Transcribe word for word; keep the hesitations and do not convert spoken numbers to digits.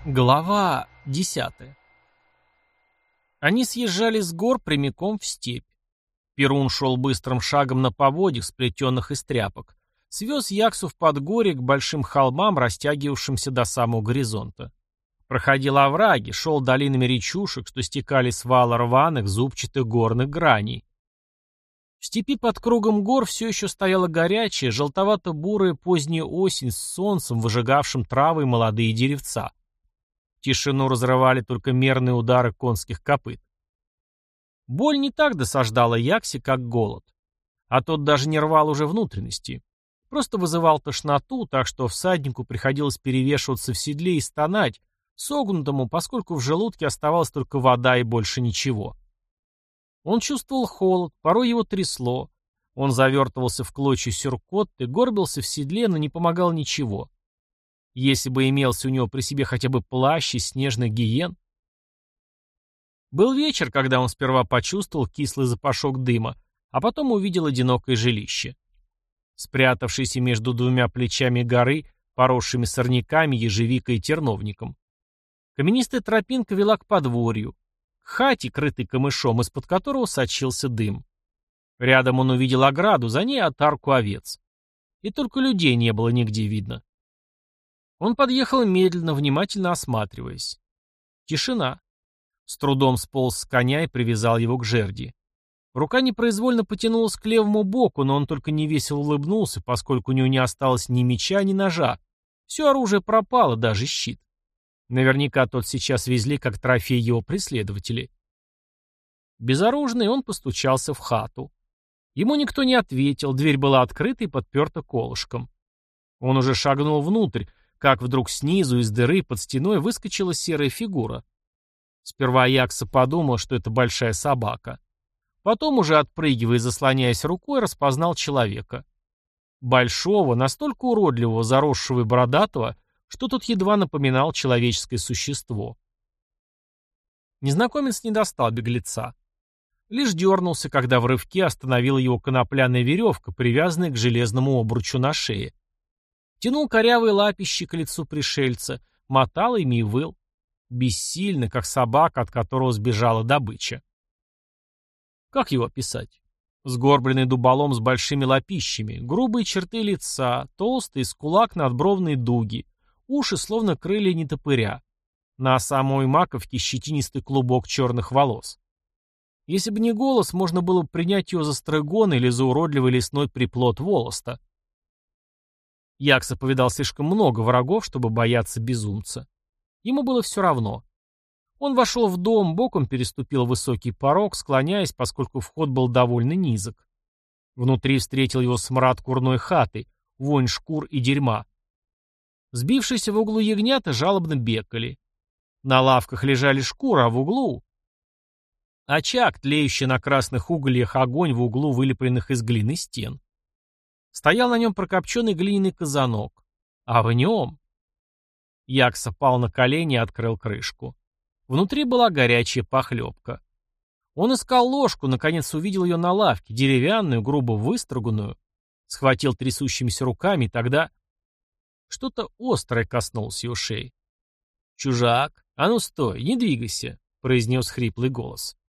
Глава десятая. Они съезжали с гор прямиком в степь. Перун шел быстрым шагом на поводьях, сплетенных из тряпок. Свез Яксу в подгорье к большим холмам, растягивавшимся до самого горизонта. Проходил овраги, шел долинами речушек, что стекали с вала рваных, зубчатых горных граней. В степи под кругом гор все еще стояла горячая, желтовато-бурая поздняя осень с солнцем, выжигавшим травы и молодые деревца. Тишину разрывали только мерные удары конских копыт. Боль не так досаждала Яксе, как голод. А тот даже не рвал уже внутренности. Просто вызывал тошноту, так что всаднику приходилось перевешиваться в седле и стонать, согнутому, поскольку в желудке оставалась только вода и больше ничего. Он чувствовал холод, порой его трясло. Он завертывался в клочья сюркотты, горбился в седле, но не помогал ничего. Если бы имелся у него при себе хотя бы плащ из снежных гиен. Был вечер, когда он сперва почувствовал кислый запашок дыма, а потом увидел одинокое жилище. Спрятавшийся между двумя плечами горы, поросшими сорняками, ежевикой и терновником. Каменистая тропинка вела к подворью, к хате, крытой камышом, из-под которого сочился дым. Рядом он увидел ограду, за ней отарку овец. И только людей не было нигде видно. Он подъехал медленно, внимательно осматриваясь. Тишина. С трудом сполз с коня и привязал его к жерди. Рука непроизвольно потянулась к левому боку, но он только невесело улыбнулся, поскольку у него не осталось ни меча, ни ножа. Все оружие пропало, даже щит. Наверняка тот сейчас везли как трофей его преследователей. Безоружный он постучался в хату. Ему никто не ответил, дверь была открыта и подперта колышком. Он уже шагнул внутрь, как вдруг снизу из дыры под стеной выскочила серая фигура. Сперва Якса подумал, что это большая собака. Потом, уже отпрыгивая и заслоняясь рукой, распознал человека. Большого, настолько уродливого, заросшего и бородатого, что тот едва напоминал человеческое существо. Незнакомец не достал беглеца. Лишь дернулся, когда в рывке остановила его конопляная веревка, привязанная к железному обручу на шее. Тянул корявые лапищи к лицу пришельца, мотал ими и выл. Бессильно, как собака, от которого сбежала добыча. Как его описать? Сгорбленный дуболом с большими лапищами, грубые черты лица, толстые, с кулак надбровные дуги, уши словно крылья нетопыря. На самой маковке щетинистый клубок черных волос. Если бы не голос, можно было бы принять его за стрыгон или за уродливый лесной приплод волоста. Якса повидал слишком много врагов, чтобы бояться безумца. Ему было все равно. Он вошел в дом, боком переступил высокий порог, склоняясь, поскольку вход был довольно низок. Внутри встретил его смрад курной хаты, вонь шкур и дерьма. Сбившиеся в углу ягнята жалобно бекали. На лавках лежали шкуры, а в углу... очаг, тлеющий на красных угольях огонь в углу вылепленных из глины стен. Стоял на нем прокопченный глиняный казанок. А в нем... Якса пал на колени и открыл крышку. Внутри была горячая похлебка. Он искал ложку, наконец увидел ее на лавке, деревянную, грубо выструганную. Схватил трясущимися руками, и тогда... Что-то острое коснулось его шеи. «Чужак, а ну стой, не двигайся», — произнес хриплый голос.